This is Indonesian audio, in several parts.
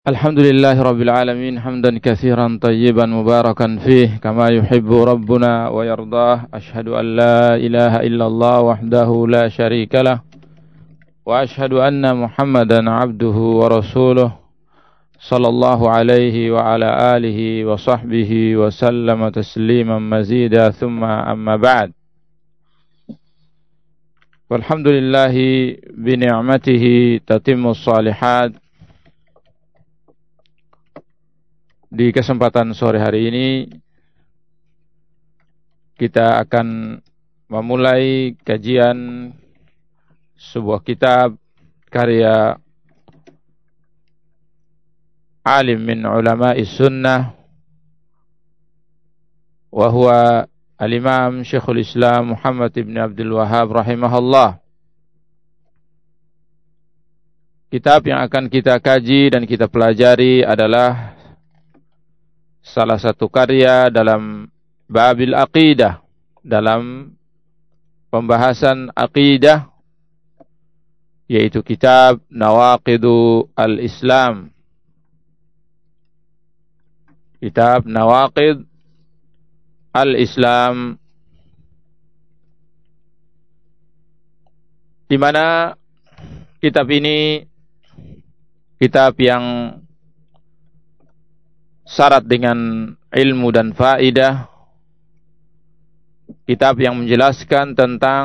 Alhamdulillahi Rabbil Alamin hamdan katsiran tayyiban mubarakan fih kama yuhibbu Rabbuna wa yardah. Ashhadu an la ilaha illallah wahdahu la syarikalah wa ashhadu anna Muhammadan abduhu wa rasuluh sallallahu alaihi wa ala alihi wa sahbihi wa sallama tasliman mazida thumma amma ba'd. Walhamdulillahi bi ni'matihi tatimmus shalihat. Di kesempatan sore hari ini kita akan memulai kajian sebuah kitab karya alim min ulama'i sunnah wa huwa al-imam Syekhul Islam Muhammad ibn Abdul Wahhab rahimahullah. Kitab yang akan kita kaji dan kita pelajari adalah salah satu karya dalam babil aqidah, dalam pembahasan aqidah, yaitu kitab Nawaqidu al-Islam. Kitab Nawaqid al-Islam, di mana kitab ini kitab yang syarat dengan ilmu dan faidah, kitab yang menjelaskan tentang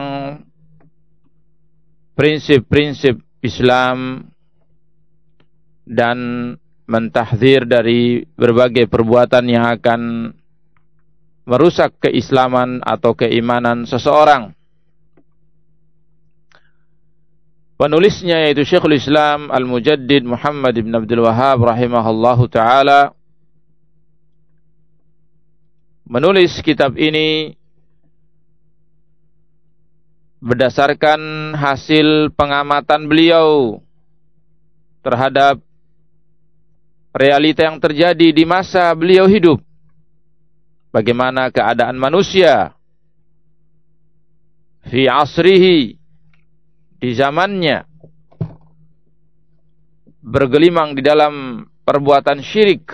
prinsip-prinsip Islam dan mentahdzir dari berbagai perbuatan yang akan merusak keislaman atau keimanan seseorang. Penulisnya yaitu Syekhul Islam Al-Mujaddid Muhammad ibn Abdul Wahhab rahimahullahu ta'ala menulis kitab ini berdasarkan hasil pengamatan beliau terhadap realita yang terjadi di masa beliau hidup. Bagaimana keadaan manusia fi asrihi, di zamannya, bergelimang di dalam perbuatan syirik.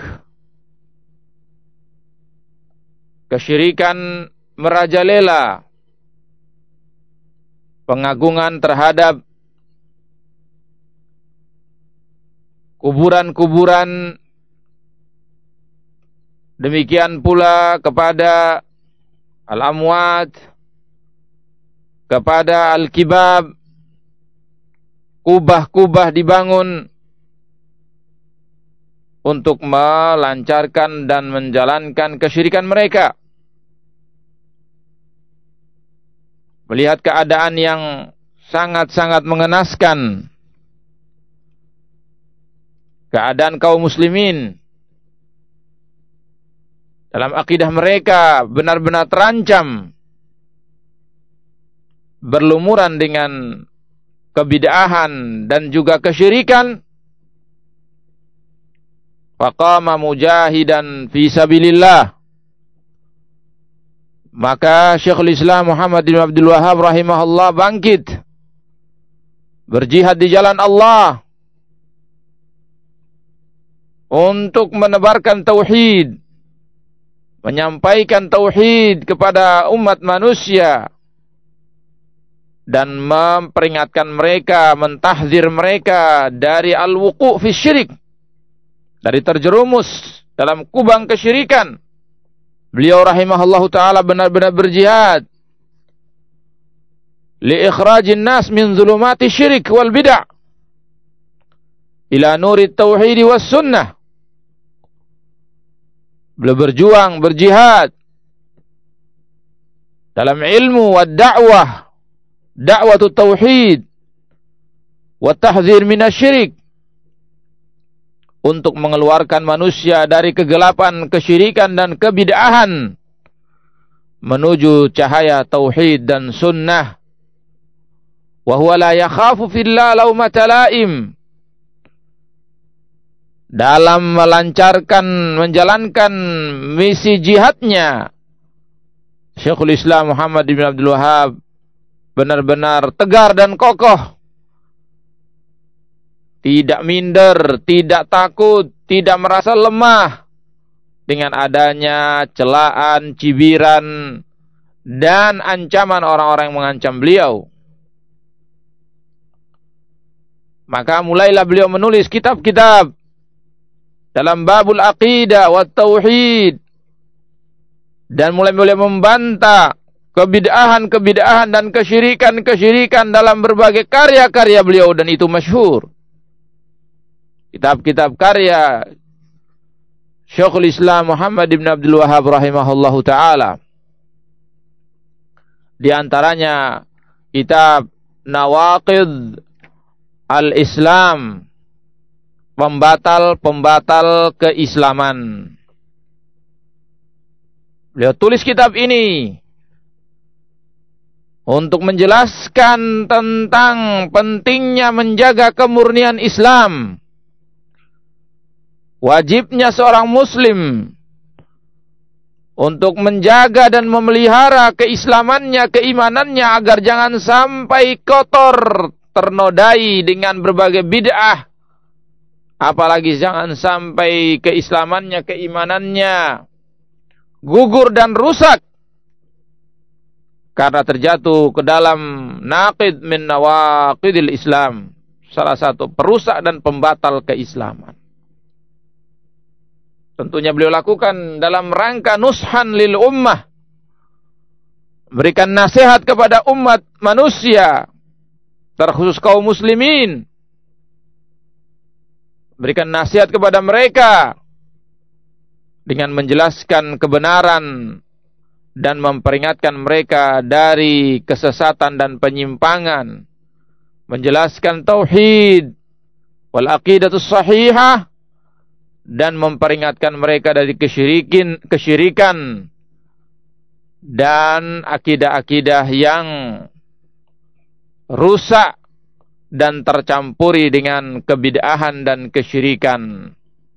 Kesyirikan merajalela, pengagungan terhadap kuburan-kuburan, demikian pula kepada al-amwat, kepada al-kibab, kubah-kubah dibangun untuk melancarkan dan menjalankan kesyirikan mereka. Melihat keadaan yang sangat-sangat mengenaskan, keadaan kaum muslimin dalam akidah mereka benar-benar terancam, berlumuran dengan kebid'ahan dan juga kesyirikan. Faqama mujahidan fi sabilillah, maka Syekhul Islam Muhammad bin Abdul Wahhab rahimahullah bangkit berjihad di jalan Allah untuk menebarkan tauhid, menyampaikan tauhid kepada umat manusia dan memperingatkan mereka, mentahdzir mereka dari al-wuqu' fi syirik, dari terjerumus dalam kubang kesyirikan. Beliau rahimahullahu ta'ala benar-benar berjihad li ikhrajin nas min zulumati syirik wal bid'ah ila nuri tauhid was sunnah. Beliau berjuang, berjihad dalam ilmu wa da'wah, da'watut tauhid wa tahdzir minasyirik, untuk mengeluarkan manusia dari kegelapan kesyirikan dan kebid'ahan menuju cahaya tauhid dan sunnah. Wa huwa la yakhafu fillah laumata laim, dalam melancarkan, menjalankan misi jihadnya, Syekhul Islam Muhammad bin Abdul Wahhab benar-benar tegar dan kokoh tidak minder, tidak takut, tidak merasa lemah dengan adanya celaan, cibiran, dan ancaman orang-orang yang mengancam beliau. Maka mulailah beliau menulis kitab-kitab dalam babul aqidah wa tauhid, dan mulai membantah kebid'ahan dan kesyirikan dalam berbagai karya-karya beliau, dan itu masyhur. Kitab-kitab karya Syekhul Islam Muhammad bin Abdul Wahhab rahimahullahu taala. Di antaranya kitab Nawaqid al-Islam, pembatal keislaman. Beliau tulis kitab ini untuk menjelaskan tentang pentingnya menjaga kemurnian Islam. Wajibnya seorang muslim untuk menjaga dan memelihara keislamannya, keimanannya, agar jangan sampai kotor, ternodai dengan berbagai bid'ah. Apalagi jangan sampai keislamannya, keimanannya gugur dan rusak karena terjatuh ke dalam naqid min nawaqidil Islam, salah satu perusak dan pembatal keislaman. Tentunya beliau lakukan dalam rangka nushan lil ummah, berikan nasihat kepada umat manusia, terkhusus kaum muslimin, berikan nasihat kepada mereka dengan menjelaskan kebenaran dan memperingatkan mereka dari kesesatan dan penyimpangan, menjelaskan tauhid wal aqidatus sahihah, dan memperingatkan mereka dari kesyirikan dan akidah-akidah yang rusak dan tercampuri dengan kebid'ahan dan kesyirikan.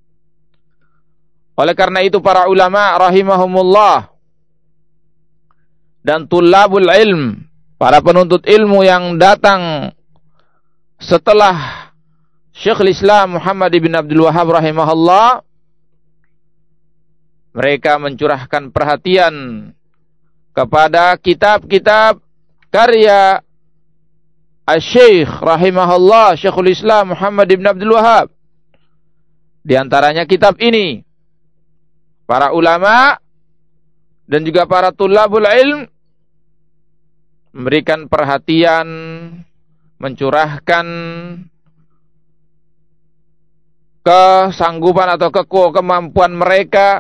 Oleh karena itu para ulama rahimahumullah dan tulabul ilm, para penuntut ilmu yang datang setelah Syekhul Islam Muhammad bin Abdul Wahhab rahimahullah, mereka mencurahkan perhatian kepada kitab-kitab karya Asy-Syaikh rahimahullah, Syekhul Islam Muhammad bin Abdul Wahhab. Di antaranya kitab ini, para ulama dan juga para tulabul ilm memberikan perhatian, mencurahkan kesanggupan atau kemampuan mereka,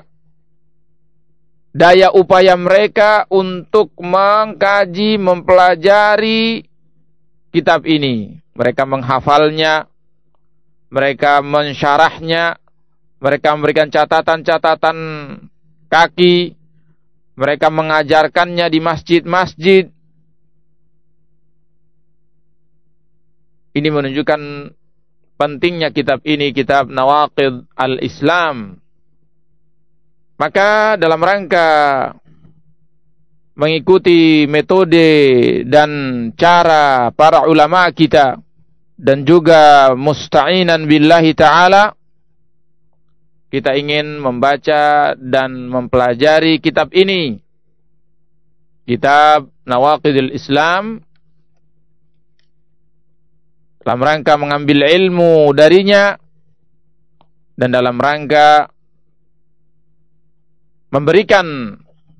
daya upaya mereka untuk mengkaji, mempelajari kitab ini. Mereka menghafalnya, mereka mensyarahnya, mereka memberikan catatan-catatan kaki, mereka mengajarkannya di masjid-masjid. Ini menunjukkan pentingnya kitab ini, kitab Nawaqid al-Islam. Maka dalam rangka mengikuti metode dan cara para ulama kita, dan juga musta'inan billahi ta'ala, kita ingin membaca dan mempelajari kitab ini, kitab Nawaqidul Islam, dalam rangka mengambil ilmu darinya dan dalam rangka memberikan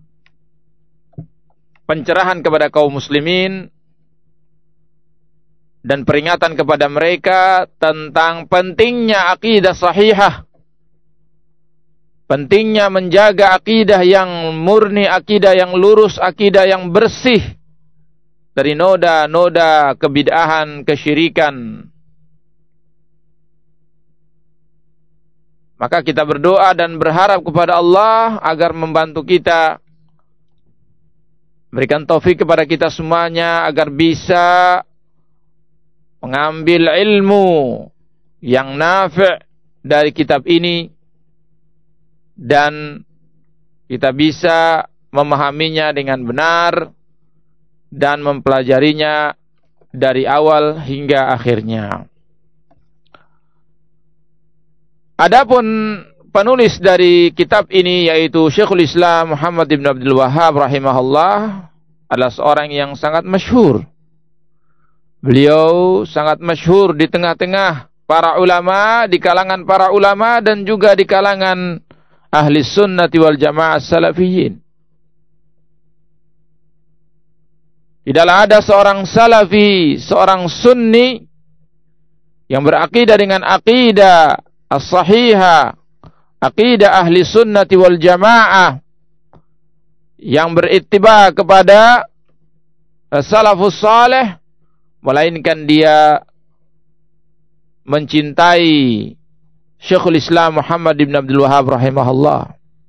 pencerahan kepada kaum muslimin dan peringatan kepada mereka tentang pentingnya akidah sahihah, pentingnya menjaga akidah yang murni, akidah yang lurus, akidah yang bersih dari noda-noda kebid'ahan, kesyirikan. Maka kita berdoa dan berharap kepada Allah agar membantu kita, berikan taufik kepada kita semuanya agar bisa mengambil ilmu yang nafi' dari kitab ini dan kita bisa memahaminya dengan benar dan mempelajarinya dari awal hingga akhirnya. Adapun penulis dari kitab ini yaitu Syekhul Islam Muhammad bin Abdul Wahhab rahimahullah adalah seorang yang sangat masyhur. Beliau sangat masyhur di tengah-tengah para ulama, di kalangan para ulama dan juga di kalangan ahli sunnati wal jamaah salafiyin. Tidaklah ada seorang salafi, seorang sunni yang berakidah dengan aqidah as-sahihah, aqidah ahli sunnati wal jamaah, yang berittiba kepada salafus salih, melainkan dia mencintai Syekhul Islam Muhammad bin Abdul Wahhab rahimahullah.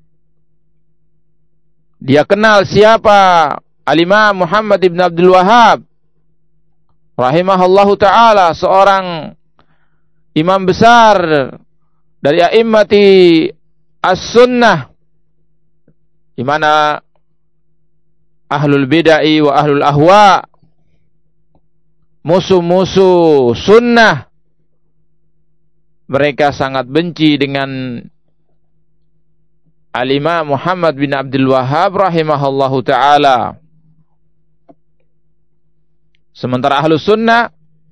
Dia kenal siapa Al-Imam Muhammad bin Abdul Wahhab rahimahullahu ta'ala, seorang imam besar dari a'immati as-sunnah, di mana ahlul bid'ah wa ahlul ahwa, musuh-musuh sunnah, mereka sangat benci dengan Al-Imam Muhammad bin Abdul Wahhab rahimahullahu ta'ala. Sementara ahlus sunnah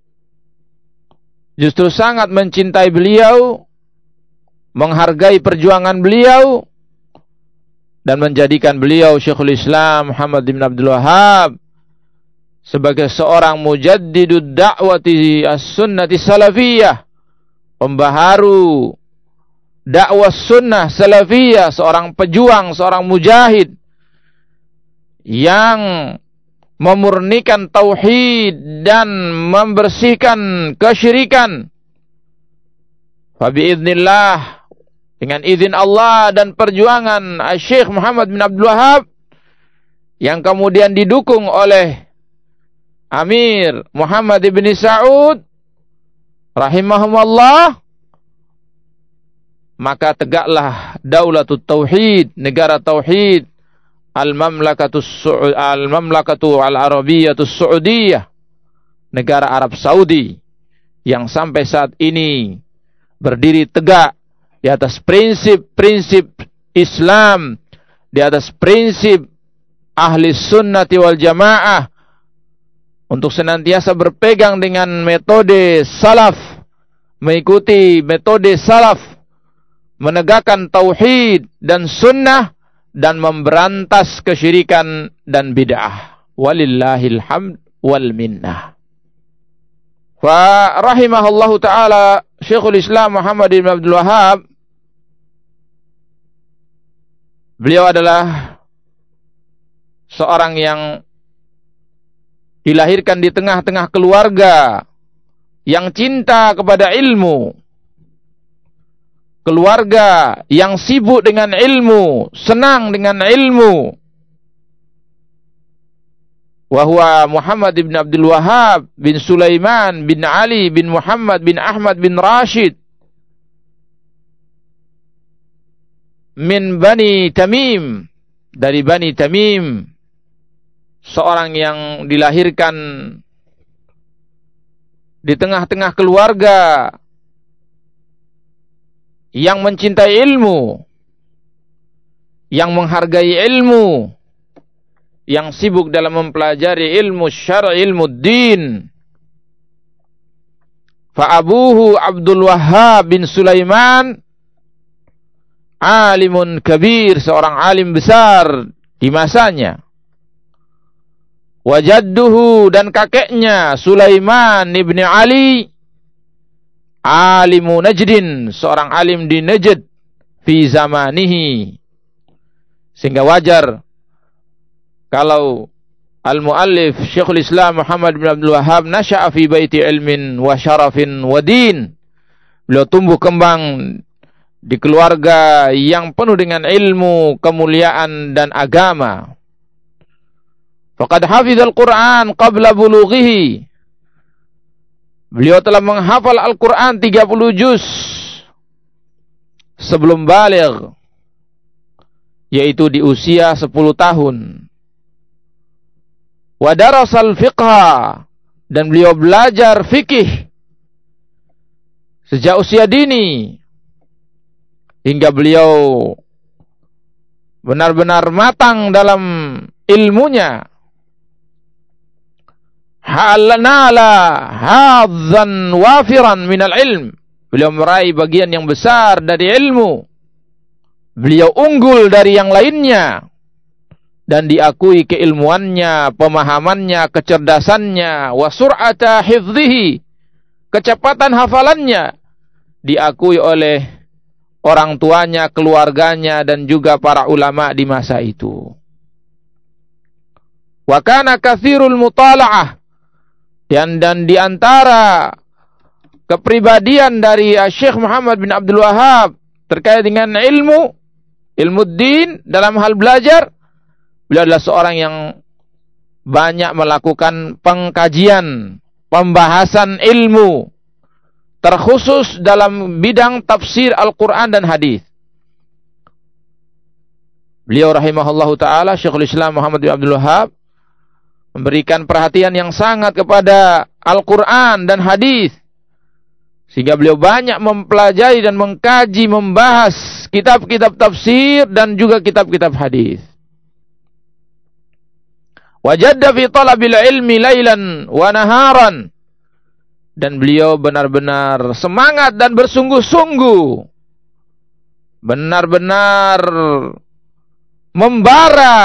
justru sangat mencintai beliau, menghargai perjuangan beliau, dan menjadikan beliau Syekhul Islam Muhammad bin Abdul Wahhab sebagai seorang mujaddidud da'wati as-sunnati salafiyah, pembaharu dakwah sunnah salafiyah, seorang pejuang, seorang mujahid yang memurnikan tauhid dan membersihkan kesyirikan. Fa biiznillah, dengan izin Allah dan perjuangan Syekh Muhammad bin Abdul Wahhab yang kemudian didukung oleh Amir Muhammad bin Saud rahimahumullah, maka tegaklah Daulatut Tauhid, negara tauhid, Al-Mamlakatu Al-Arabiyatus Saudiyah, negara Arab Saudi, yang sampai saat ini berdiri tegak di atas prinsip-prinsip Islam, di atas prinsip ahli sunnati wal jamaah, untuk senantiasa berpegang dengan metode salaf, mengikuti metode salaf, menegakkan tauhid dan sunnah, dan memberantas kesyirikan dan bid'ah. Walillahil hamd wal minnah. Fa rahimahullahu ta'ala Syekhul Islam Muhammad bin Abdul Wahhab, beliau adalah seorang yang dilahirkan di tengah-tengah keluarga yang cinta kepada ilmu, keluarga yang sibuk dengan ilmu, senang dengan ilmu. Wa huwa Muhammad bin Abdul Wahhab bin Sulaiman bin Ali bin Muhammad bin Ahmad bin Rashid min Bani Tamim, dari Bani Tamim, seorang yang dilahirkan di tengah-tengah keluarga yang mencintai ilmu, yang menghargai ilmu, yang sibuk dalam mempelajari ilmu syar'i, ilmu din. Fa abuhu Abdul Wahhab bin Sulaiman alimun kabir, seorang alim besar di masanya. Wa jadduhu, dan kakeknya Sulaiman ibn Ali alimu Najdin, seorang alim di Najd fi zamanihi. Sehingga wajar kalau al-muallif Syekhul Islam Muhammad bin Abdul Wahhab nasya'a fi baiti ilmin wa syarafin wa din. Beliau tumbuh kembang di keluarga yang penuh dengan ilmu, kemuliaan dan agama. Faqad hafizal Qur'an qabla bulughihi. Beliau telah menghafal Al-Quran 30 juz sebelum baligh, yaitu di usia 10 tahun. Wa darasal fiqha, dan beliau belajar fikih sejak usia dini. hingga beliau benar-benar matang dalam ilmunya. Halnala hadzan wafiran minal ilm. Beliau meraih bagian yang besar dari ilmu. Beliau unggul dari yang lainnya. Dan diakui keilmuannya, pemahamannya, kecerdasannya, wa sur'ata hifdhihi, kecepatan hafalannya, diakui oleh orang tuanya, keluarganya, dan juga para ulama di masa itu. Wa kana katsirul mutala'ah, dan di antara kepribadian dari Syekh Muhammad bin Abdul Wahhab terkait dengan ilmu din dalam hal belajar, beliau adalah seorang yang banyak melakukan pengkajian, pembahasan ilmu, terkhusus dalam bidang tafsir Al-Quran dan hadis. Beliau rahimahullahu ta'ala, Syekhul Islam Muhammad bin Abdul Wahhab, memberikan perhatian yang sangat kepada Al-Quran dan hadis, sehingga beliau banyak mempelajari dan mengkaji, membahas kitab-kitab tafsir dan juga kitab-kitab hadis. Wajadda fi talabil ilmi lailan wa naharan, dan beliau benar-benar semangat dan bersungguh-sungguh, benar-benar membara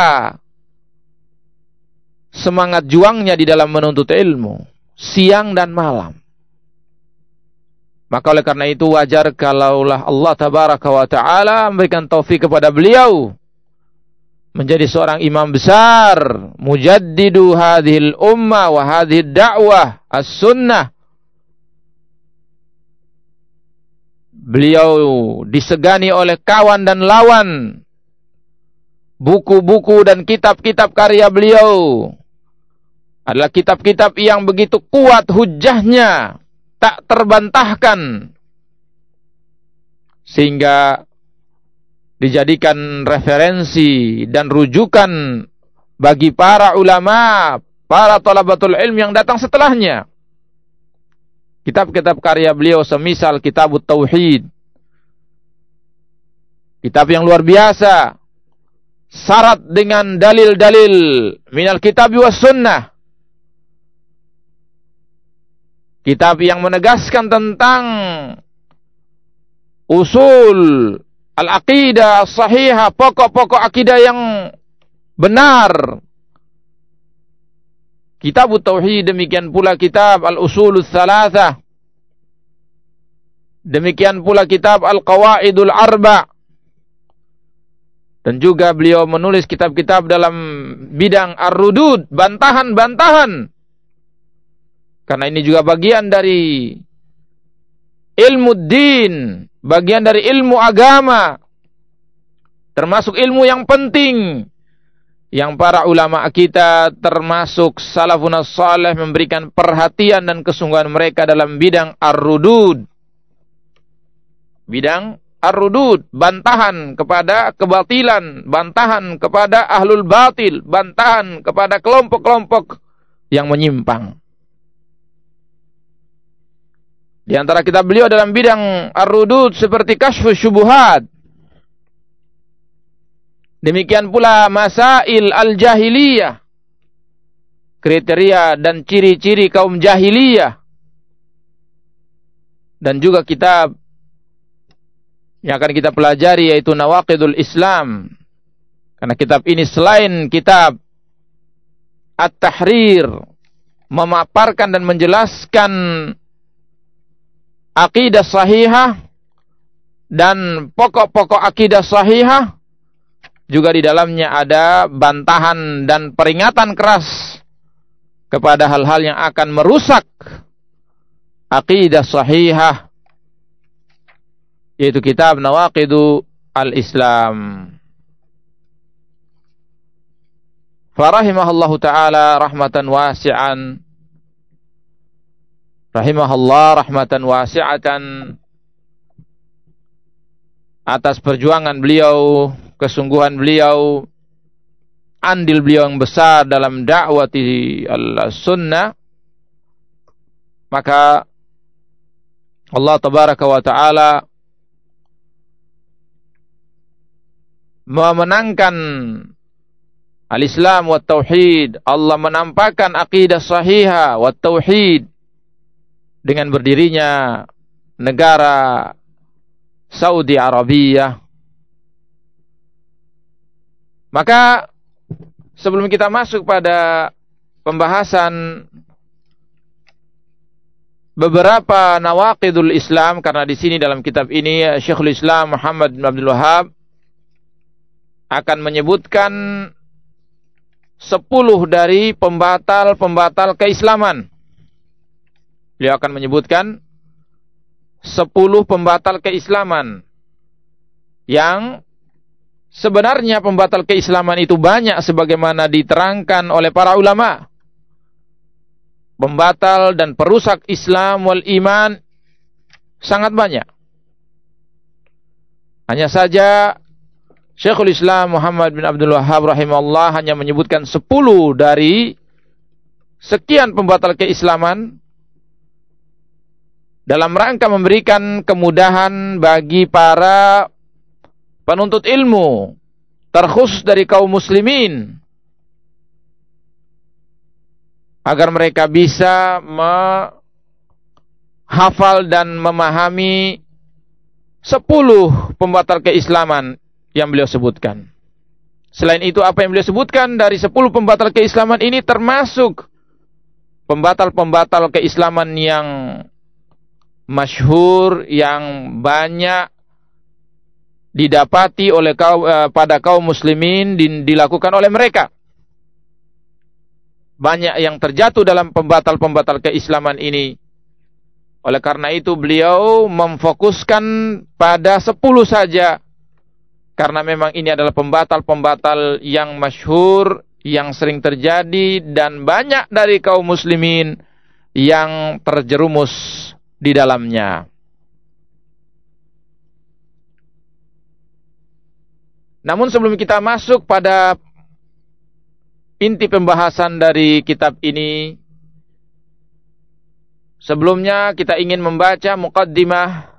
semangat juangnya di dalam menuntut ilmu, siang dan malam. Maka oleh karena itu wajar kalaulah Allah tabaraka wa ta'ala memberikan taufik kepada beliau menjadi seorang imam besar, mujaddidu hadhil ummah wa hadhid da'wah as-sunnah. Beliau disegani oleh kawan dan lawan. Buku-buku dan kitab-kitab karya beliau adalah kitab-kitab yang begitu kuat hujjahnya, tak terbantahkan, sehingga dijadikan referensi dan rujukan bagi para ulama, para thalabatul ilm yang datang setelahnya. Kitab-kitab karya beliau semisal Kitabut Tauhid, kitab yang luar biasa, syarat dengan dalil-dalil minal kitab was sunnah, kitab yang menegaskan tentang usul al-aqidah as-sahihah, pokok-pokok akidah yang benar. Kitab Tauhid, demikian pula kitab Al-Usulus Tsalatsah, demikian pula kitab Al-Qawaidul Arba'. Dan juga beliau menulis kitab-kitab dalam bidang ar-rudud, bantahan-bantahan. Karena ini juga bagian dari ilmu din, bagian dari ilmu agama, termasuk ilmu yang penting yang para ulama kita termasuk salafun as-salih memberikan perhatian dan kesungguhan mereka dalam bidang ar-rudud. Bidang ar-rudud, bantahan kepada kebatilan, bantahan kepada ahlul batil, bantahan kepada kelompok-kelompok yang menyimpang. Di antara kitab beliau dalam bidang ar-rudud seperti Kasyfus Syubuhat. Demikian pula Masail al-Jahiliyah, kriteria dan ciri-ciri kaum jahiliyah. Dan juga kitab yang akan kita pelajari yaitu Nawaqidul Islam. Karena kitab ini selain kitab At-Tahrir, memaparkan dan menjelaskan akidah sahihah dan pokok-pokok akidah sahihah, juga di dalamnya ada bantahan dan peringatan keras kepada hal-hal yang akan merusak akidah sahihah, yaitu kitab Nawaqidu al-Islam. Farahimahullahu ta'ala rahmatan wasi'an, rahimahullah rahmatan wasi'atan, atas perjuangan beliau, kesungguhan beliau, andil beliau yang besar dalam dakwati al-sunnah. Maka Allah tabaraka wa ta'ala memenangkan al-Islam wa tauhid, Allah menampakkan akidah sahihah wa tauhid dengan berdirinya negara Saudi Arabia. Maka sebelum kita masuk pada pembahasan beberapa nawaqidul Islam, karena di sini dalam kitab ini Syekhul Islam Muhammad bin Abdul Wahhab akan menyebutkan 10 dari pembatal-pembatal keislaman. Beliau akan menyebutkan 10 pembatal keislaman yang sebenarnya pembatal keislaman itu banyak sebagaimana diterangkan oleh para ulama. Pembatal dan perusak Islam wal iman sangat banyak. Hanya saja Syekhul Islam Muhammad bin Abdul Wahhab rahimahullah hanya menyebutkan 10 dari sekian pembatal keislaman dalam rangka memberikan kemudahan bagi para penuntut ilmu, terkhusus dari kaum muslimin, agar mereka bisa menghafal dan memahami 10 pembatal keislaman yang beliau sebutkan. Selain itu, apa yang beliau sebutkan dari 10 pembatal keislaman ini termasuk pembatal-pembatal keislaman yang masyhur, yang banyak didapati oleh pada kaum muslimin, dilakukan oleh mereka. Banyak yang terjatuh dalam pembatal-pembatal keislaman ini. Oleh karena itu beliau memfokuskan pada 10 saja, karena memang ini adalah pembatal-pembatal yang masyhur, yang sering terjadi, dan banyak dari kaum muslimin yang terjerumus di dalamnya. Namun sebelum kita masuk pada inti pembahasan dari kitab ini, sebelumnya kita ingin membaca muqaddimah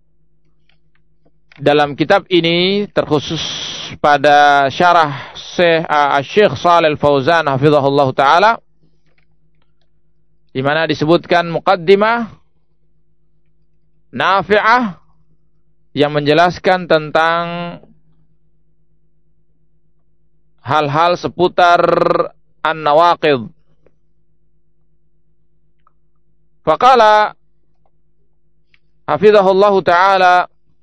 dalam kitab ini, terkhusus pada syarah Syekh Shalih Al-Fauzan hafizahullah ta'ala, di mana disebutkan muqaddimah nafi'ah yang menjelaskan tentang hal-hal seputar an-nawaqid. Faqala hafizahullah ta'ala,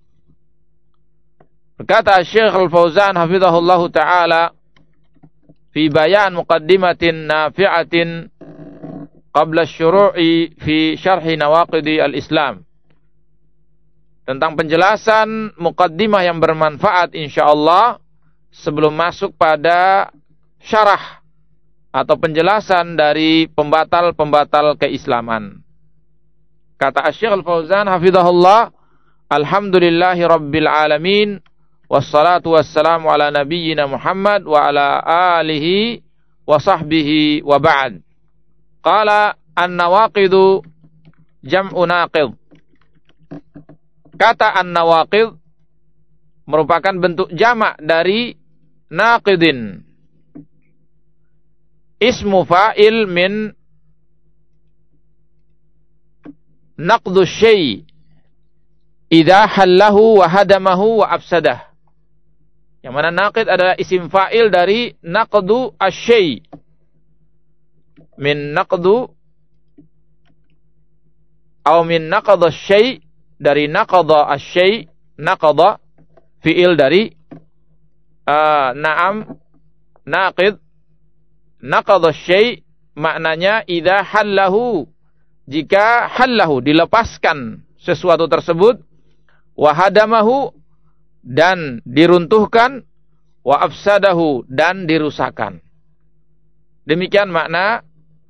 berkata Syekh Al-Fauzan hafizahullah ta'ala, fi bayan muqaddimatin nafi'atin qabla syuru'i fi syarhi nawaqidi al-Islam, tentang penjelasan muqaddimah yang bermanfaat insyaallah sebelum masuk pada syarah atau penjelasan dari pembatal-pembatal keislaman. Kata Syekh Al-Fauzan hafizahullah, alhamdulillahi rabbil alamin, wassalatu wassalamu ala nabiyyina Muhammad wa ala alihi wa sahbihi wa ba'd. Qala an-nawaqidu jam'u naqid. Kata an-nawaqid merupakan bentuk jamak dari naqidin. Ismu fa'il min naqdu syai' idza hallahu wa hadamahu wa afsadah. Yang mana naqid adalah isim fa'il dari naqdu asy-syai'. Min naqdu atau min naqadha asy-syai', dari naqadha asy-syai', naqadha fi'il dari na'am naqid. Naqadha asy-syai' maknanya idza hallahu, jika hallahu dilepaskan sesuatu tersebut, wa hadamahu dan diruntuhkan, wa afsadahu dan dirusakkan. Demikian makna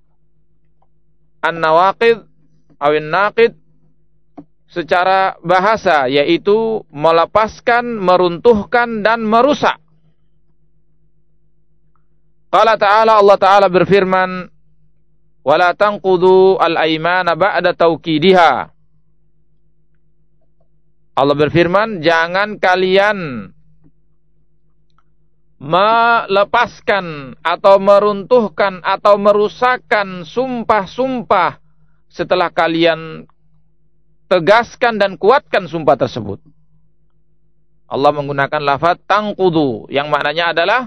an-nawaqid awin naqid secara bahasa, yaitu melepaskan, meruntuhkan dan merusak. Qala ta'ala, Allah Ta'ala berfirman, wala tanqudu al-aymana ba'da tawkidiha. Allah berfirman, jangan kalian melepaskan atau meruntuhkan atau merusakkan sumpah-sumpah setelah kalian tegaskan dan kuatkan sumpah tersebut. Allah menggunakan lafaz tangqudu yang maknanya adalah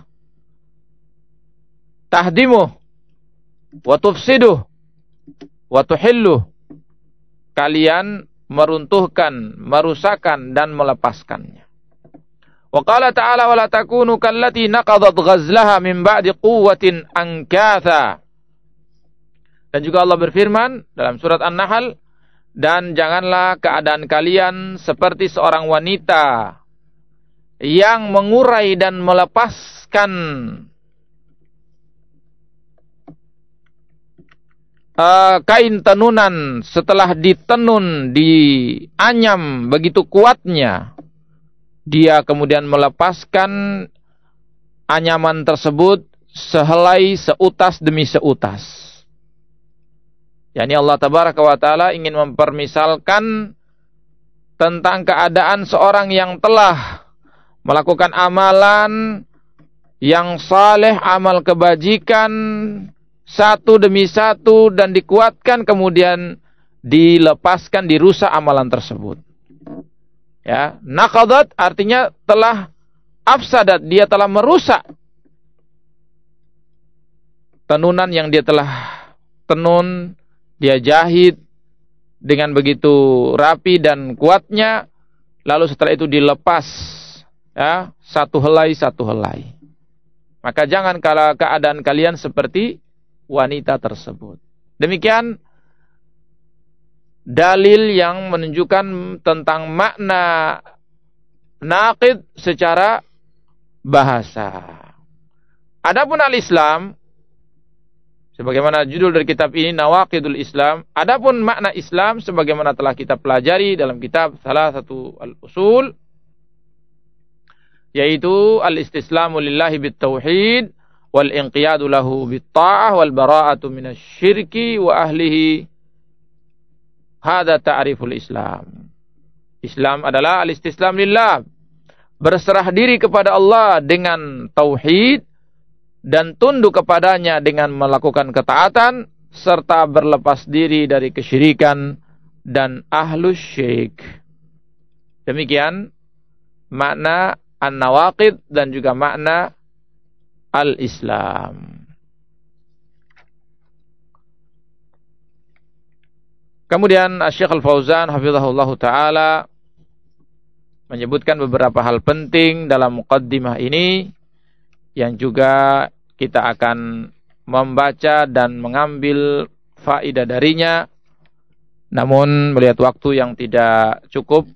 tahdimu wa tufsidu wa tuhillu. Kalian meruntuhkan, merusakkan dan melepaskannya. Wa qala ta'ala wa la takunu kallati naqadat ghazlaha min ba'di quwwatin ankatha. Dan juga Allah berfirman dalam surat An-Nahl, dan janganlah keadaan kalian seperti seorang wanita yang mengurai dan melepaskan kain tenunan setelah ditenun, dianyam begitu kuatnya. Dia kemudian melepaskan anyaman tersebut sehelai seutas demi seutas. Yani Allah Tabaraka wa Ta'ala ingin mempermisalkan tentang keadaan seorang yang telah melakukan amalan yang saleh, amal kebajikan satu demi satu dan dikuatkan, kemudian dilepaskan, dirusak amalan tersebut. Ya, naqadat artinya telah afsadat, dia telah merusak tenunan yang dia telah tenun, dia jahit dengan begitu rapi dan kuatnya, lalu setelah itu dilepas, ya, satu helai satu helai. Maka jangan kalau keadaan kalian seperti wanita tersebut. Demikian dalil yang menunjukkan tentang makna naqid secara bahasa. Adapun al-Islam, sebagaimana judul dari kitab ini, Nawaqidul Islam. Adapun makna Islam sebagaimana telah kita pelajari dalam kitab salah satu al-usul, yaitu al-istislamu lillahi bit-tauhid wal inqiyadu lahu bit-ta'ah wal bara'atu minasyirki wa ahlihi. Hada ta'riful Islam. Islam adalah al-istislam lillah, berserah diri kepada Allah dengan tauhid dan tunduk kepadanya dengan melakukan ketaatan, serta berlepas diri dari kesyirikan dan ahlus syirik. Demikian makna an-nawaqid dan juga makna al-Islam. Kemudian Syekh Al-Fauzan hafizahullah ta'ala menyebutkan beberapa hal penting dalam muqaddimah ini yang juga kita akan membaca dan mengambil faedah darinya. Namun melihat waktu yang tidak cukup,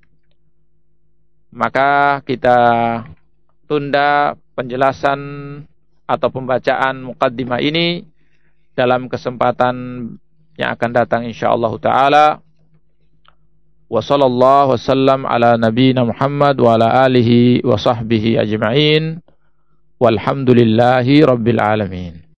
maka kita tunda penjelasan atau pembacaan muqaddimah ini dalam kesempatan yang akan datang insyaallah taala. Wa sallallahu wasallam ala nabiyyina Muhammad wa ala alihi wa sahbihi ajma'in. Walhamdulillahi rabbil alamin.